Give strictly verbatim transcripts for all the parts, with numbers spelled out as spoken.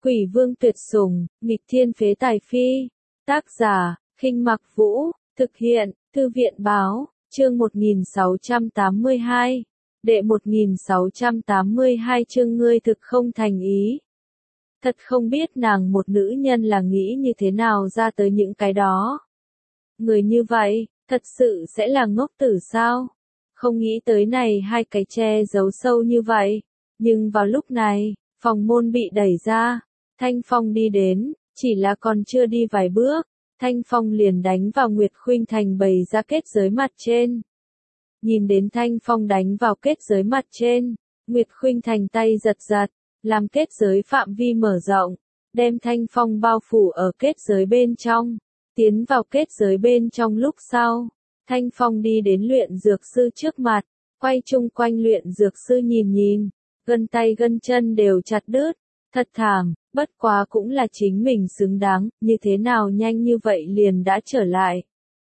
Quỷ vương tuyệt sủng, nghịch thiên phế tài phi. Tác giả, Khinh Mặc Vũ, thực hiện, Thư viện báo, chương một nghìn sáu trăm tám mươi hai. Đệ một nghìn sáu trăm tám mươi hai chương ngươi thực không thành ý. Thật không biết nàng một nữ nhân là nghĩ như thế nào ra tới những cái đó. Người như vậy, thật sự sẽ là ngốc tử sao? Không nghĩ tới này hai cái che giấu sâu như vậy. Nhưng vào lúc này, phòng môn bị đẩy ra. Thanh Phong đi đến, chỉ là còn chưa đi vài bước. Thanh Phong liền đánh vào Nguyệt Khuynh Thành bày ra kết giới mặt trên. Nhìn đến Thanh Phong đánh vào kết giới mặt trên, Nguyệt Khuynh Thành tay giật giật, làm kết giới phạm vi mở rộng, đem Thanh Phong bao phủ ở kết giới bên trong. Tiến vào kết giới bên trong lúc sau, Thanh Phong đi đến luyện dược sư trước mặt, quay chung quanh luyện dược sư nhìn nhìn, gân tay gân chân đều chặt đứt, thật thảm, bất quá cũng là chính mình xứng đáng, như thế nào nhanh như vậy liền đã trở lại.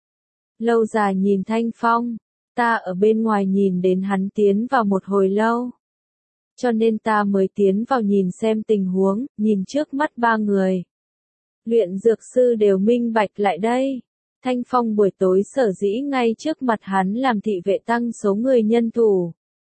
Lâu dài nhìn Thanh Phong, ta ở bên ngoài nhìn đến hắn tiến vào một hồi lâu. Cho nên ta mới tiến vào nhìn xem tình huống, nhìn trước mắt ba người. Luyện dược sư đều minh bạch lại đây. Thanh Phong buổi tối sở dĩ ngay trước mặt hắn làm thị vệ tăng số người nhân thủ.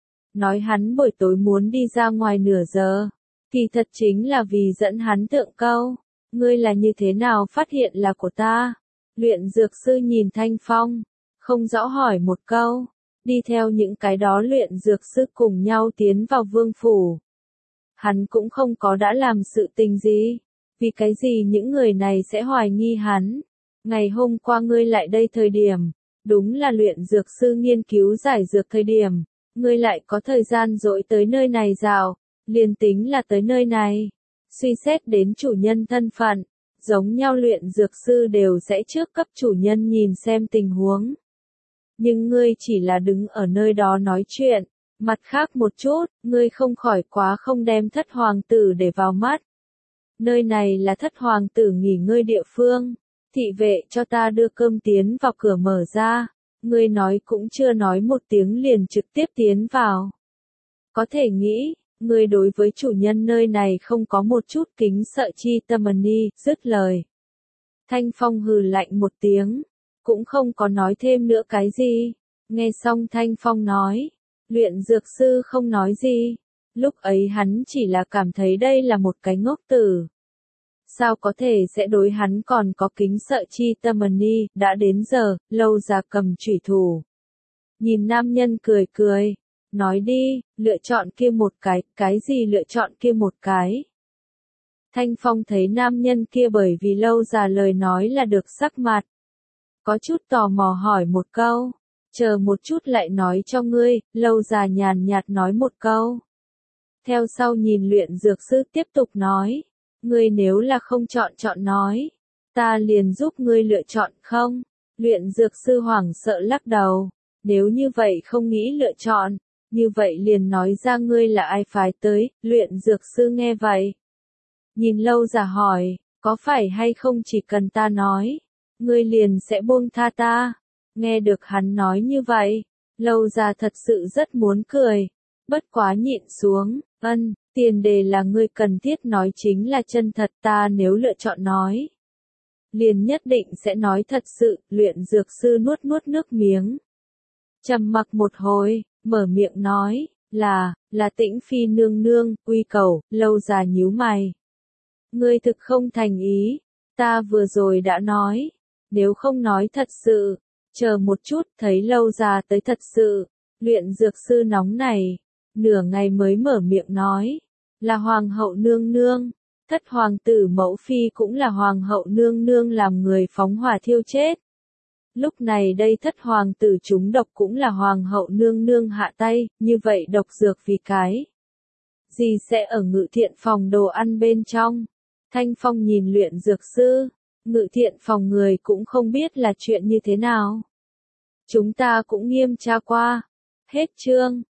Nói hắn buổi tối muốn đi ra ngoài nửa giờ. Thì thật chính là vì dẫn hắn thượng câu. Ngươi là như thế nào phát hiện là của ta? Luyện dược sư nhìn Thanh Phong. Không rõ hỏi một câu. Đi theo những cái đó luyện dược sư cùng nhau tiến vào vương phủ. Hắn cũng không có đã làm sự tình gì. Vì cái gì những người này sẽ hoài nghi hắn? Ngày hôm qua ngươi lại đây thời điểm, đúng là luyện dược sư nghiên cứu giải dược thời điểm, ngươi lại có thời gian dỗi tới nơi này dạo, liền tính là tới nơi này. Suy xét đến chủ nhân thân phận, giống nhau luyện dược sư đều sẽ trước cấp chủ nhân nhìn xem tình huống. Nhưng ngươi chỉ là đứng ở nơi đó nói chuyện, mặt khác một chút, ngươi không khỏi quá không đem thất hoàng tử để vào mắt. Nơi này là thất hoàng tử nghỉ ngơi địa phương, thị vệ cho ta đưa cơm tiến vào cửa mở ra, ngươi nói cũng chưa nói một tiếng liền trực tiếp tiến vào. Có thể nghĩ, ngươi đối với chủ nhân nơi này không có một chút kính sợ chi tâm ni, dứt lời. Thanh Phong hừ lạnh một tiếng, cũng không có nói thêm nữa cái gì. Nghe xong Thanh Phong nói, luyện dược sư không nói gì. Lúc ấy hắn chỉ là cảm thấy đây là một cái ngốc tử. Sao có thể sẽ đối hắn còn có kính sợ chi tâm ni, đã đến giờ, Lâu già cầm chủy thủ. Nhìn nam nhân cười cười, nói đi, lựa chọn kia một cái, cái gì lựa chọn kia một cái. Thanh Phong thấy nam nhân kia bởi vì Lâu già lời nói là được sắc mặt. Có chút tò mò hỏi một câu, chờ một chút lại nói cho ngươi, Lâu già nhàn nhạt nói một câu. Theo sau nhìn luyện dược sư tiếp tục nói, ngươi nếu là không chọn chọn nói, ta liền giúp ngươi lựa chọn không? Luyện dược sư hoảng sợ lắc đầu, nếu như vậy không nghĩ lựa chọn, như vậy liền nói ra ngươi là ai phái tới, luyện dược sư nghe vậy. Nhìn Lâu già hỏi, có phải hay không chỉ cần ta nói, ngươi liền sẽ buông tha ta? Nghe được hắn nói như vậy, Lâu già thật sự rất muốn cười, bất quá nhịn xuống, ân, tiền đề là ngươi cần thiết nói chính là chân thật, ta nếu lựa chọn nói. Liền nhất định sẽ nói thật sự, luyện dược sư nuốt nuốt nước miếng. Trầm mặc một hồi, mở miệng nói, là, là Tĩnh Phi nương nương, uy cầu, Lâu già nhíu mày. Ngươi thực không thành ý, ta vừa rồi đã nói, nếu không nói thật sự, chờ một chút thấy Lâu già tới thật sự, luyện dược sư nóng này, nửa ngày mới mở miệng nói, là hoàng hậu nương nương, thất hoàng tử mẫu phi cũng là hoàng hậu nương nương làm người phóng hỏa thiêu chết. Lúc này đây thất hoàng tử trúng độc cũng là hoàng hậu nương nương hạ tay, như vậy độc dược vì cái gì sẽ ở ngự thiện phòng đồ ăn bên trong. Thanh Phong nhìn luyện dược sư, ngự thiện phòng người cũng không biết là chuyện như thế nào. Chúng ta cũng nghiêm tra qua. Hết chương.